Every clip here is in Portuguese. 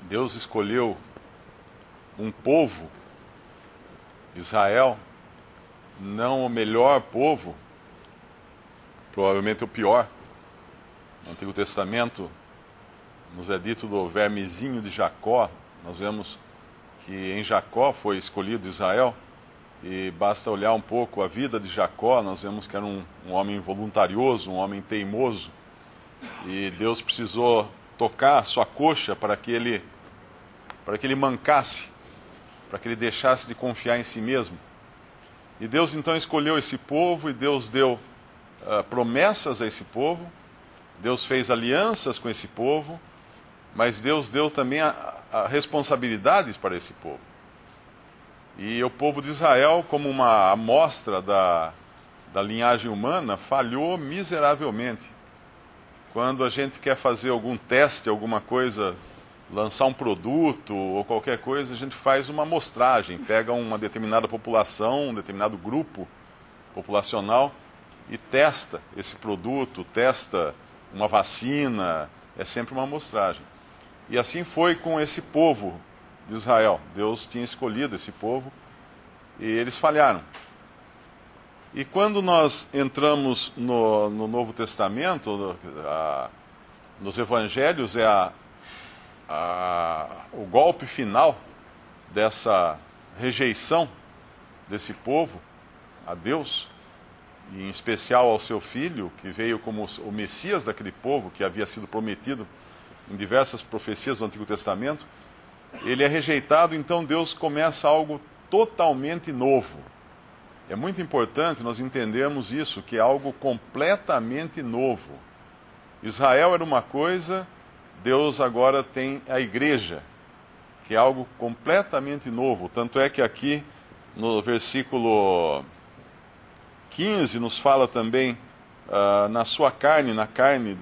Deus escolheu um povo, Israel, não o melhor povo, provavelmente o pior. No Antigo Testamento nos é dito do vermezinho de Jacó. Nós vemos que em Jacó foi escolhido Israel, e basta olhar um pouco a vida de Jacó, nós vemos que era um homem voluntarioso, um homem teimoso, e Deus precisou tocar a sua coxa para que ele mancasse, para que ele deixasse de confiar em si mesmo. E Deus então escolheu esse povo, e Deus deu promessas a esse povo, Deus fez alianças com esse povo, mas Deus deu também responsabilidades para esse povo. E o povo de Israel, como uma amostra da linhagem humana, falhou miseravelmente. Quando a gente quer fazer algum teste, alguma coisa, lançar um produto ou qualquer coisa, a gente faz uma amostragem, pega uma determinada população, um determinado grupo populacional e testa esse produto, testa uma vacina, é sempre uma amostragem. E assim foi com esse povo de Israel. Deus tinha escolhido esse povo e eles falharam. E quando nós entramos no Novo Testamento, nos Evangelhos, o golpe final dessa rejeição desse povo a Deus, e em especial ao seu filho, que veio como o Messias daquele povo, que havia sido prometido em diversas profecias do Antigo Testamento. Ele é rejeitado, então Deus começa algo totalmente novo. É muito importante nós entendermos isso, que é algo completamente novo. Israel era uma coisa, Deus agora tem a igreja, que é algo completamente novo. Tanto é que aqui no versículo 15 nos fala também na sua carne, na carne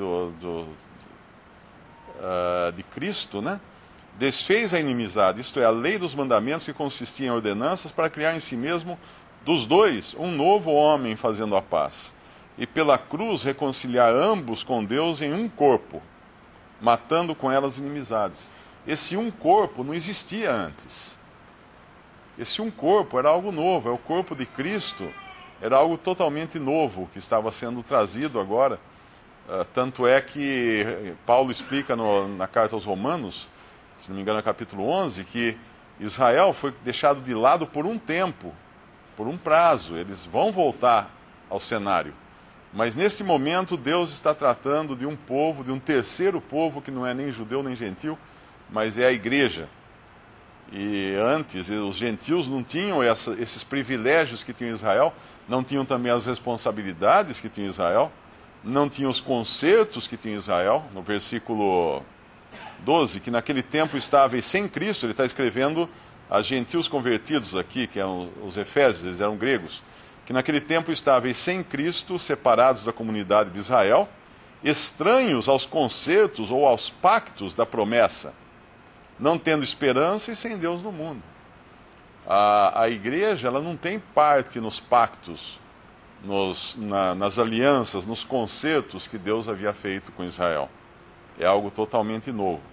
de Cristo, né? Desfez a inimizade, isto é, a lei dos mandamentos que consistia em ordenanças, para criar em si mesmo dos dois um novo homem fazendo a paz, e pela cruz reconciliar ambos com Deus em um corpo, matando com elas inimizades. Esse um corpo não existia antes. Esse um corpo era algo novo, é o corpo de Cristo, era algo totalmente novo que estava sendo trazido agora. Tanto é que Paulo explica na carta aos Romanos, se não me engano, no capítulo 11, que Israel foi deixado de lado por um tempo, por um prazo. Eles vão voltar ao cenário. Mas nesse momento Deus está tratando de um povo, de um terceiro povo, que não é nem judeu nem gentil, mas é a igreja. E antes os gentios não tinham esses privilégios que tinha Israel, não tinham também as responsabilidades que tinha Israel, não tinham os concertos que tinha Israel. No versículo 12, que naquele tempo estáveis sem Cristo, ele está escrevendo a gentios convertidos aqui, que eram os efésios, eles eram gregos, que naquele tempo estáveis sem Cristo, separados da comunidade de Israel, estranhos aos concertos ou aos pactos da promessa, não tendo esperança e sem Deus no mundo. A igreja, ela não tem parte nos pactos, nas alianças, nos concertos que Deus havia feito com Israel. É algo totalmente novo.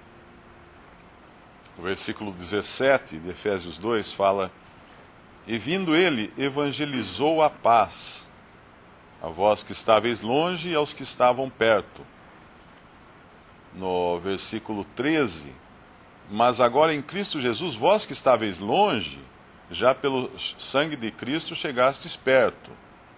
O versículo 17 de Efésios 2 fala: e vindo ele, evangelizou a paz, a vós que estáveis longe e aos que estavam perto. No versículo 13, mas agora em Cristo Jesus, vós que estáveis longe, já pelo sangue de Cristo chegastes perto.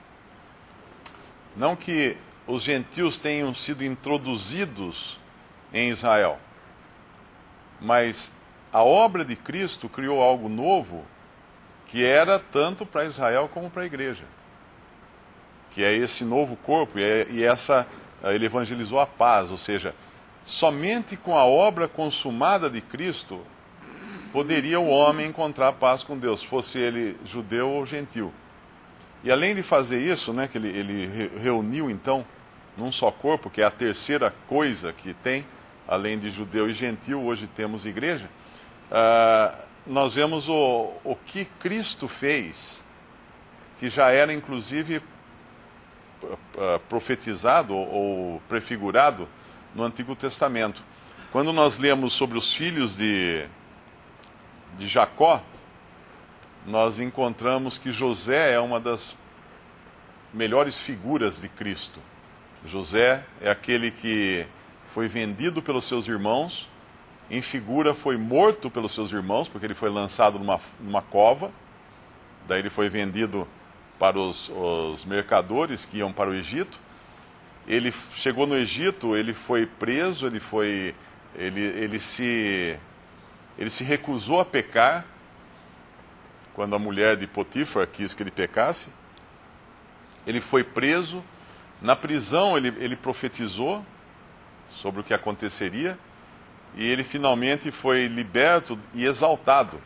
Não que os gentios tenham sido introduzidos em Israel, mas a obra de Cristo criou algo novo, que era tanto para Israel como para a igreja, que é esse novo corpo, ele evangelizou a paz, ou seja, somente com a obra consumada de Cristo poderia o homem encontrar paz com Deus, fosse ele judeu ou gentil. E além de fazer isso, né, que ele reuniu então num só corpo, que é a terceira coisa que tem, além de judeu e gentil, hoje temos igreja. Nós vemos o que Cristo fez, que já era inclusive profetizado ou prefigurado no Antigo Testamento. Quando nós lemos sobre os filhos de Jacó, nós encontramos que José é uma das melhores figuras de Cristo. José é aquele que foi vendido pelos seus irmãos, em figura foi morto pelos seus irmãos, porque ele foi lançado numa cova, daí ele foi vendido para os mercadores que iam para o Egito. Ele chegou no Egito, ele foi preso, ele se recusou a pecar, quando a mulher de Potifar quis que ele pecasse. Ele foi preso, na prisão ele profetizou sobre o que aconteceria, e ele finalmente foi liberto e exaltado.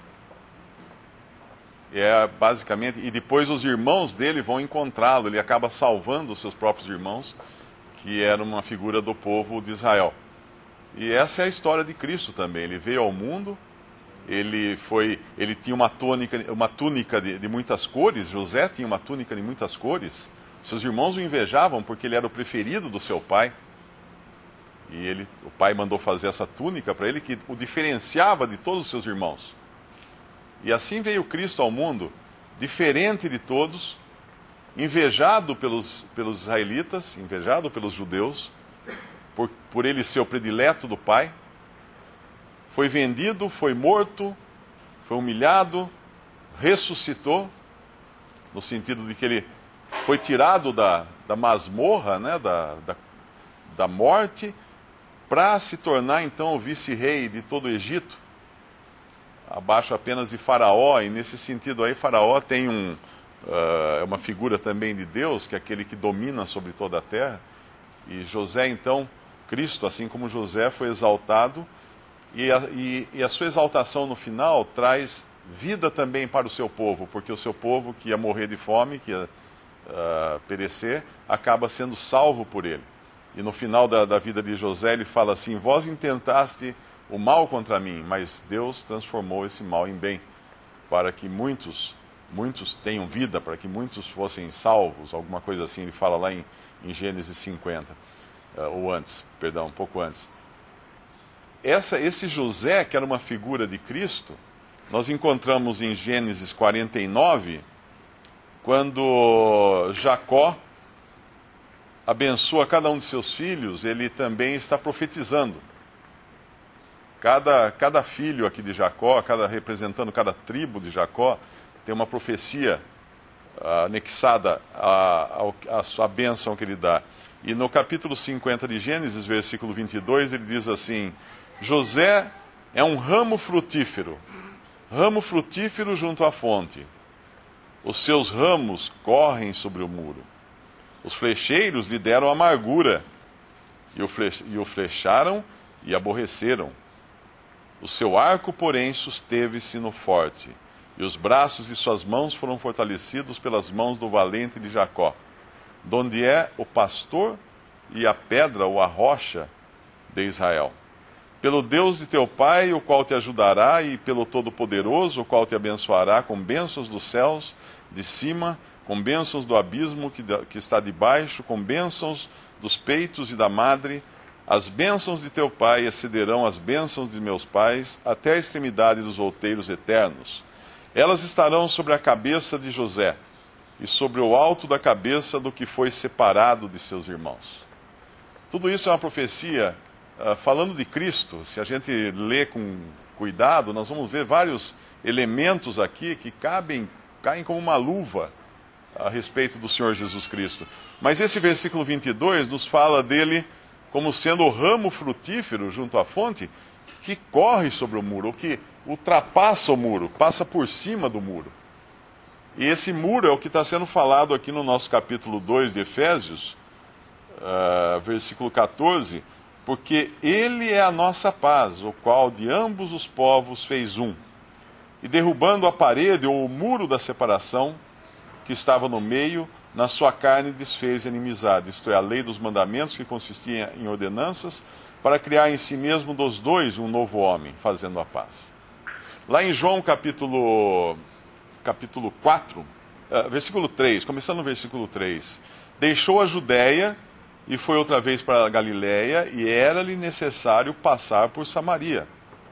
Basicamente, e depois os irmãos dele vão encontrá-lo, ele acaba salvando os seus próprios irmãos, que era uma figura do povo de Israel. E essa é a história de Cristo também. Ele veio ao mundo, ele tinha uma túnica de muitas cores. José tinha uma túnica de muitas cores. Seus irmãos o invejavam porque ele era o preferido do seu pai. E o pai mandou fazer essa túnica para ele, que o diferenciava de todos os seus irmãos. E assim veio Cristo ao mundo, diferente de todos, invejado pelos israelitas, invejado pelos judeus, por ele ser o predileto do pai. Foi vendido, foi morto, foi humilhado, ressuscitou, no sentido de que ele foi tirado da masmorra, né, da morte, para se tornar então o vice-rei de todo o Egito, abaixo apenas de Faraó. E nesse sentido aí, Faraó tem uma figura também de Deus, que é aquele que domina sobre toda a terra. E José, então, Cristo, assim como José, foi exaltado, e a sua exaltação no final traz vida também para o seu povo, porque o seu povo que ia morrer de fome, que ia perecer, acaba sendo salvo por ele. E no final da vida de José, ele fala assim: vós intentaste o mal contra mim, mas Deus transformou esse mal em bem, para que muitos tenham vida, para que muitos fossem salvos, alguma coisa assim. Ele fala lá em Gênesis 50, ou antes, perdão, um pouco antes. Esse José, que era uma figura de Cristo, nós encontramos em Gênesis 49, quando Jacó abençoa cada um de seus filhos, ele também está profetizando. Cada filho aqui de Jacó, representando cada tribo de Jacó, tem uma profecia anexada à bênção que ele dá. E no capítulo 50 de Gênesis, versículo 22, ele diz assim: José é um ramo frutífero junto à fonte. Os seus ramos correm sobre o muro. Os flecheiros lhe deram amargura, e o flecharam e aborreceram. O seu arco, porém, susteve-se no forte, e os braços de suas mãos foram fortalecidos pelas mãos do valente de Jacó, donde é o pastor e a pedra ou a rocha de Israel. Pelo Deus de teu pai, o qual te ajudará, e pelo Todo-Poderoso, o qual te abençoará com bênçãos dos céus de cima, com bênçãos do abismo que está debaixo, com bênçãos dos peitos e da madre. As bênçãos de teu pai excederão as bênçãos de meus pais, até a extremidade dos outeiros eternos. Elas estarão sobre a cabeça de José, e sobre o alto da cabeça do que foi separado de seus irmãos. Tudo isso é uma profecia falando de Cristo. Se a gente lê com cuidado, nós vamos ver vários elementos aqui que caem como uma luva a respeito do Senhor Jesus Cristo. Mas esse versículo 22 nos fala dele como sendo o ramo frutífero junto à fonte, que corre sobre o muro, ou que ultrapassa o muro, passa por cima do muro. E esse muro é o que está sendo falado aqui no nosso capítulo 2 de Efésios, versículo 14, porque ele é a nossa paz, o qual de ambos os povos fez um, e derrubando a parede ou o muro da separação que estava no meio, na sua carne desfez a inimizade, isto é, a lei dos mandamentos, que consistia em ordenanças, para criar em si mesmo dos dois um novo homem, fazendo a paz. Lá em João capítulo 4, versículo 3, começando no versículo 3, deixou a Judéia e foi outra vez para a Galiléia, e era-lhe necessário passar por Samaria.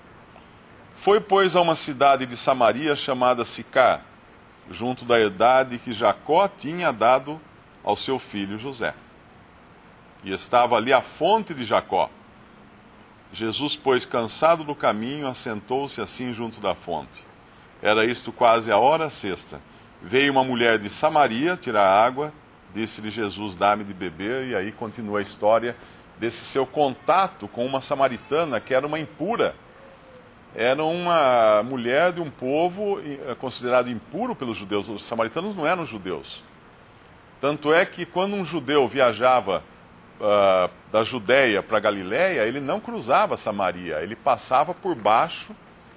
Foi, pois, a uma cidade de Samaria chamada Sicar, junto da herdade que Jacó tinha dado ao seu filho José. E estava ali a fonte de Jacó. Jesus, pois, cansado do caminho, assentou-se assim junto da fonte. Era isto quase a hora sexta. Veio uma mulher de Samaria tirar água, disse-lhe Jesus, dá-me de beber, e aí continua a história desse seu contato com uma samaritana, que era uma impura. Era uma mulher de um povo considerado impuro pelos judeus. Os samaritanos não eram judeus. Tanto é que quando um judeu viajava da Judéia para a Galiléia, ele não cruzava Samaria, ele passava por baixo,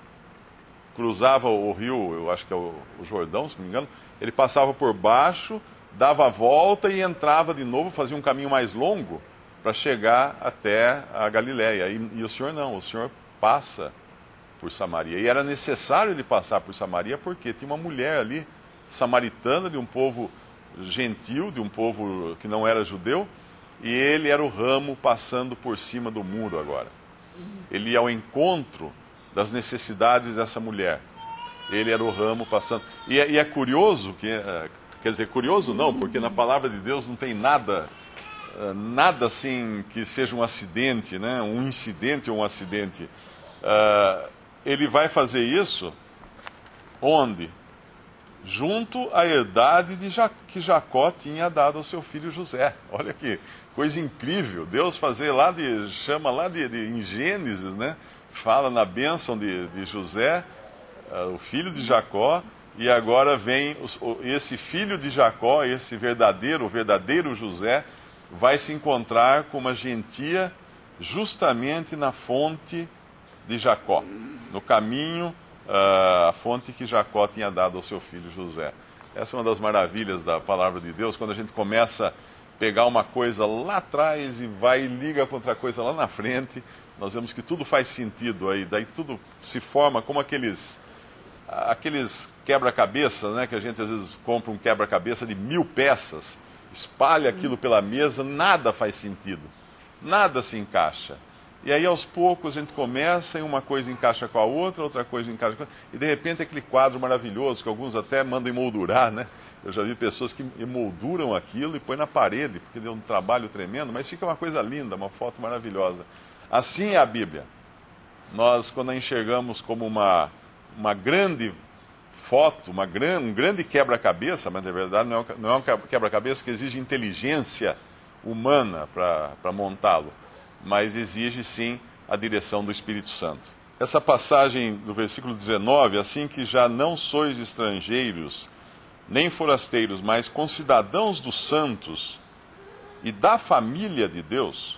cruzava o rio, eu acho que é o Jordão, se não me engano, ele passava por baixo, dava a volta e entrava de novo, fazia um caminho mais longo para chegar até a Galiléia. E o Senhor não, o Senhor passa por Samaria. E era necessário ele passar por Samaria porque tinha uma mulher ali, samaritana, de um povo gentil, de um povo que não era judeu, e ele era o ramo passando por cima do muro agora. Ele ia ao encontro das necessidades dessa mulher. Ele era o ramo passando. E é curioso, quer dizer, curioso não, porque na palavra de Deus não tem nada assim que seja um acidente, né? Um incidente ou um acidente. Ele vai fazer isso onde? Junto à herdade que Jacó tinha dado ao seu filho José. Olha que coisa incrível. Deus chama lá em Gênesis, né? Fala na bênção de José, o filho de Jacó, e agora vem esse filho de Jacó, o verdadeiro José, vai se encontrar com uma gentia justamente na fonte de Jacó, no caminho, a fonte que Jacó tinha dado ao seu filho José. Essa é uma das maravilhas da palavra de Deus, quando a gente começa a pegar uma coisa lá atrás e vai e liga com outra coisa lá na frente, nós vemos que tudo faz sentido aí, daí tudo se forma como aqueles quebra-cabeça, né, que a gente às vezes compra um quebra-cabeça de 1000 peças, espalha aquilo pela mesa, nada faz sentido, nada se encaixa. E aí, aos poucos, a gente começa e uma coisa encaixa com a outra coisa encaixa com a outra, e de repente aquele quadro maravilhoso, que alguns até mandam emoldurar, né? Eu já vi pessoas que emolduram aquilo e põem na parede, porque deu um trabalho tremendo, mas fica uma coisa linda, uma foto maravilhosa. Assim é a Bíblia. Nós, quando a enxergamos como uma grande foto, um grande quebra-cabeça, mas na verdade não é um quebra-cabeça que exige inteligência humana para montá-lo, mas exige sim a direção do Espírito Santo. Essa passagem do versículo 19, assim que já não sois estrangeiros, nem forasteiros, mas concidadãos dos santos e da família de Deus,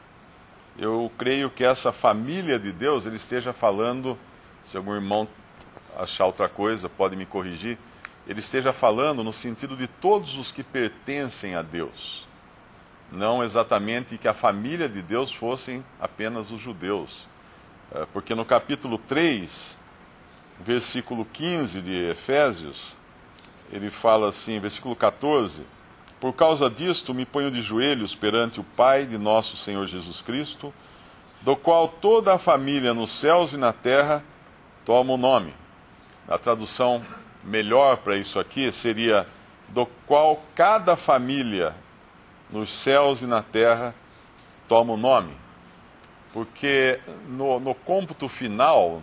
eu creio que essa família de Deus, ele esteja falando, se algum irmão achar outra coisa, pode me corrigir, ele esteja falando no sentido de todos os que pertencem a Deus. Não exatamente que a família de Deus fossem apenas os judeus. Porque no capítulo 3, versículo 15 de Efésios, ele fala assim, versículo 14: por causa disto me ponho de joelhos perante o Pai de nosso Senhor Jesus Cristo, do qual toda a família nos céus e na terra toma o nome. A tradução melhor para isso aqui seria: do qual cada família nos céus e na terra toma o nome. Porque no cômputo final,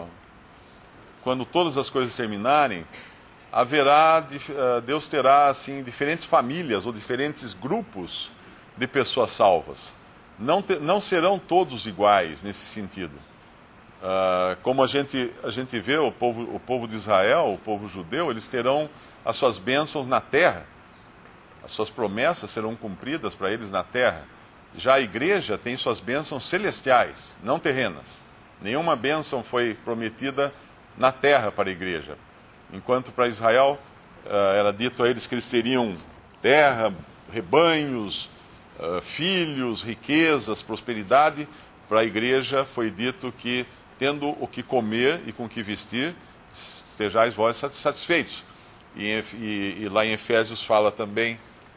quando todas as coisas terminarem, Deus terá assim diferentes famílias ou diferentes grupos de pessoas salvas. Não serão todos iguais nesse sentido. Como a gente vê o povo de Israel, o povo judeu, eles terão as suas bênçãos na terra. As suas promessas serão cumpridas para eles na terra. Já a igreja tem suas bênçãos celestiais, não terrenas. Nenhuma bênção foi prometida na terra para a igreja. Enquanto para Israel era dito a eles que eles teriam terra, rebanhos, filhos, riquezas, prosperidade, para a igreja foi dito que, tendo o que comer e com o que vestir, estejais vós satisfeitos. E lá em Efésios fala também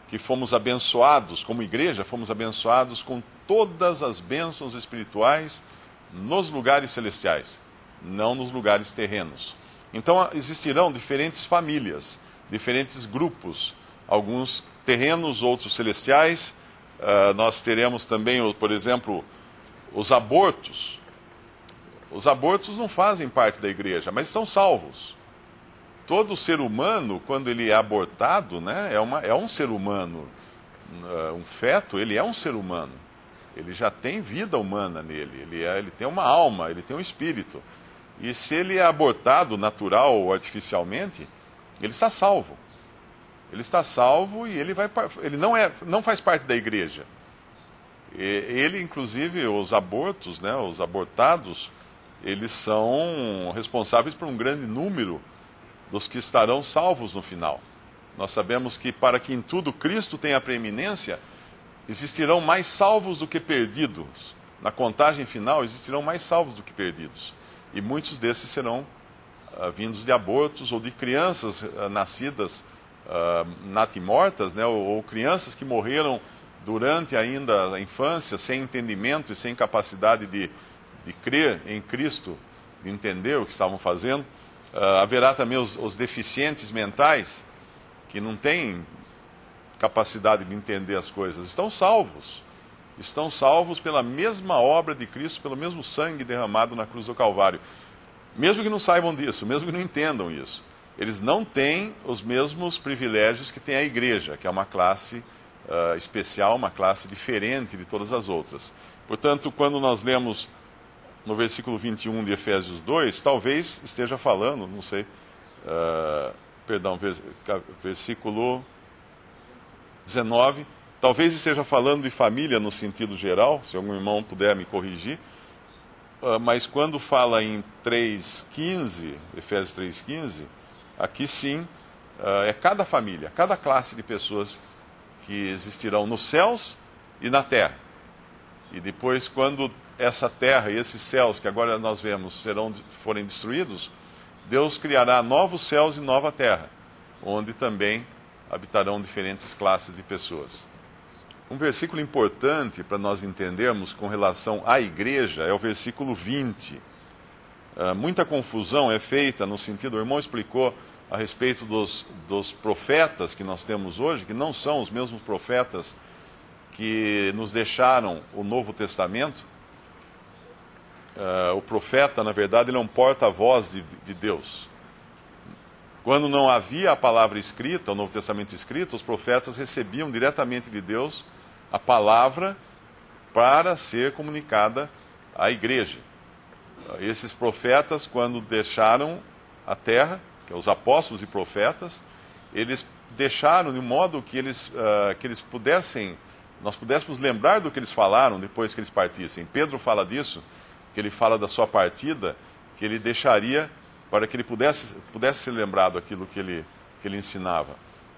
que fomos abençoados, como igreja, fomos abençoados com todas as bênçãos espirituais nos lugares celestiais, não nos lugares terrenos. Então existirão diferentes famílias, diferentes grupos, alguns terrenos, outros celestiais. Nós teremos também, por exemplo, os abortos. Os abortos não fazem parte da igreja, mas estão salvos. Todo ser humano, quando ele é abortado, né, é um ser humano. Um feto, ele é um ser humano. Ele já tem vida humana nele. Ele tem uma alma, ele tem um espírito. E se ele é abortado natural ou artificialmente, ele está salvo. Ele está salvo e ele não faz parte da igreja. Ele, inclusive, os abortos, né, os abortados, eles são responsáveis por um grande número dos que estarão salvos no final. Nós sabemos que para que em tudo Cristo tenha preeminência, existirão mais salvos do que perdidos. Na contagem final, existirão mais salvos do que perdidos. E muitos desses serão vindos de abortos ou de crianças nascidas natimortas, né, ou crianças que morreram durante ainda a infância, sem entendimento e sem capacidade de crer em Cristo, de entender o que estavam fazendo. Haverá também os deficientes mentais, que não têm capacidade de entender as coisas. Estão salvos. Estão salvos pela mesma obra de Cristo, pelo mesmo sangue derramado na cruz do Calvário. Mesmo que não saibam disso, mesmo que não entendam isso. Eles não têm os mesmos privilégios que tem a igreja, que é uma classe especial, uma classe diferente de todas as outras. Portanto, quando nós lemos no versículo 21 de Efésios 2, talvez esteja falando, não sei, versículo 19, talvez esteja falando de família no sentido geral, se algum irmão puder me corrigir, mas quando fala em 3,15, Efésios 3,15, aqui sim, é cada família, cada classe de pessoas que existirão nos céus e na terra. E depois, quando essa terra e esses céus que agora nós vemos forem destruídos, Deus criará novos céus e nova terra, onde também habitarão diferentes classes de pessoas. Um versículo importante para nós entendermos com relação à igreja é o versículo 20. Muita confusão é feita no sentido, o irmão explicou a respeito dos profetas que nós temos hoje, que não são os mesmos profetas que nos deixaram o Novo Testamento. O profeta, na verdade, ele é um porta-voz de Deus. Quando não havia a palavra escrita, o Novo Testamento escrito, os profetas recebiam diretamente de Deus a palavra para ser comunicada à igreja. Esses profetas, quando deixaram a terra, que é os apóstolos e profetas, eles deixaram de modo que eles pudessem, nós pudéssemos lembrar do que eles falaram depois que eles partissem. Pedro fala disso, que ele fala da sua partida, que ele deixaria para que ele pudesse ser lembrado aquilo que ele ensinava.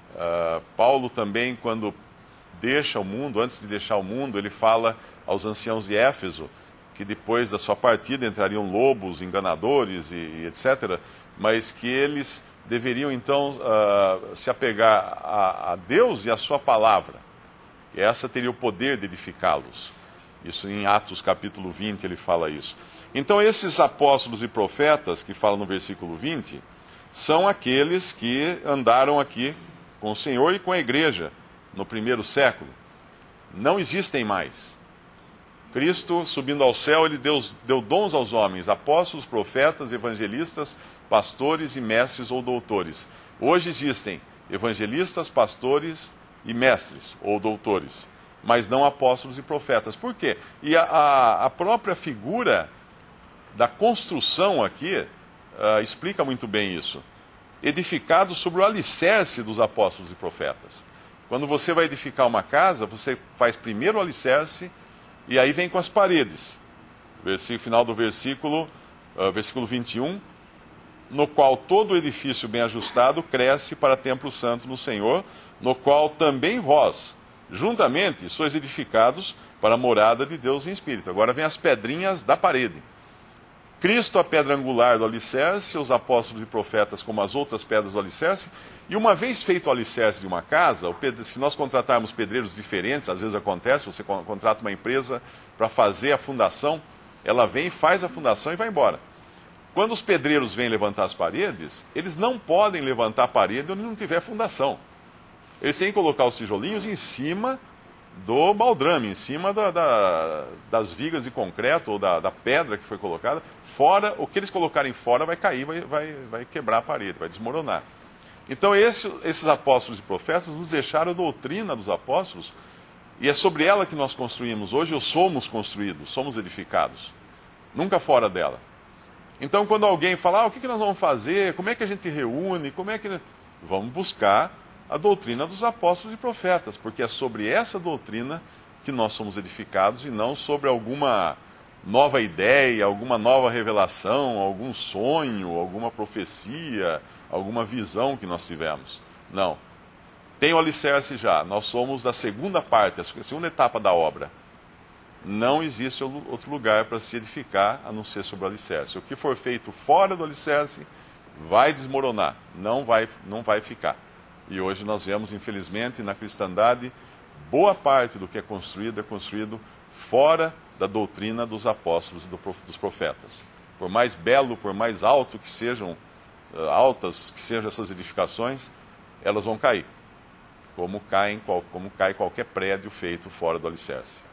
Paulo também, quando deixa o mundo, antes de deixar o mundo, ele fala aos anciãos de Éfeso, que depois da sua partida entrariam lobos, enganadores e etc., mas que eles deveriam então se apegar a Deus e a sua palavra. E essa teria o poder de edificá-los. Isso em Atos capítulo 20 ele fala isso. Então esses apóstolos e profetas que falam no versículo 20, são aqueles que andaram aqui com o Senhor e com a igreja no primeiro século. Não existem mais. Cristo, subindo ao céu, ele deu dons aos homens, apóstolos, profetas, evangelistas, pastores e mestres ou doutores. Hoje existem evangelistas, pastores e mestres ou doutores, mas não apóstolos e profetas. Por quê? E a própria figura da construção aqui explica muito bem isso. Edificado sobre o alicerce dos apóstolos e profetas. Quando você vai edificar uma casa, você faz primeiro o alicerce e aí vem com as paredes. Final do versículo 21, no qual todo o edifício bem ajustado cresce para templo santo no Senhor, no qual também vós, juntamente, sois edificados para a morada de Deus em Espírito. Agora vem as pedrinhas da parede. Cristo, a pedra angular do alicerce, os apóstolos e profetas como as outras pedras do alicerce. E uma vez feito o alicerce de uma casa, se nós contratarmos pedreiros diferentes, às vezes acontece, você contrata uma empresa para fazer a fundação, ela vem, faz a fundação e vai embora. Quando os pedreiros vêm levantar as paredes, eles não podem levantar a parede onde não tiver fundação. Eles têm que colocar os tijolinhos em cima do baldrame, em cima das vigas de concreto ou da pedra que foi colocada. Fora, o que eles colocarem fora vai cair, vai quebrar a parede, vai desmoronar. Então esses apóstolos e profetas nos deixaram a doutrina dos apóstolos, e é sobre ela que nós construímos hoje, ou somos construídos, somos edificados. Nunca fora dela. Então quando alguém fala, o que nós vamos fazer, como é que a gente reúne, vamos buscar a doutrina dos apóstolos e profetas, porque é sobre essa doutrina que nós somos edificados e não sobre alguma nova ideia, alguma nova revelação, algum sonho, alguma profecia, alguma visão que nós tivemos. Não. Tem o alicerce já. Nós somos da segunda parte, a segunda etapa da obra. Não existe outro lugar para se edificar a não ser sobre o alicerce. O que for feito fora do alicerce vai desmoronar, não vai ficar. E hoje nós vemos, infelizmente, na cristandade, boa parte do que é construído fora da doutrina dos apóstolos e dos profetas. Por mais belo, por mais alto que sejam, altas que sejam essas edificações, elas vão cair, como cai qualquer prédio feito fora do alicerce.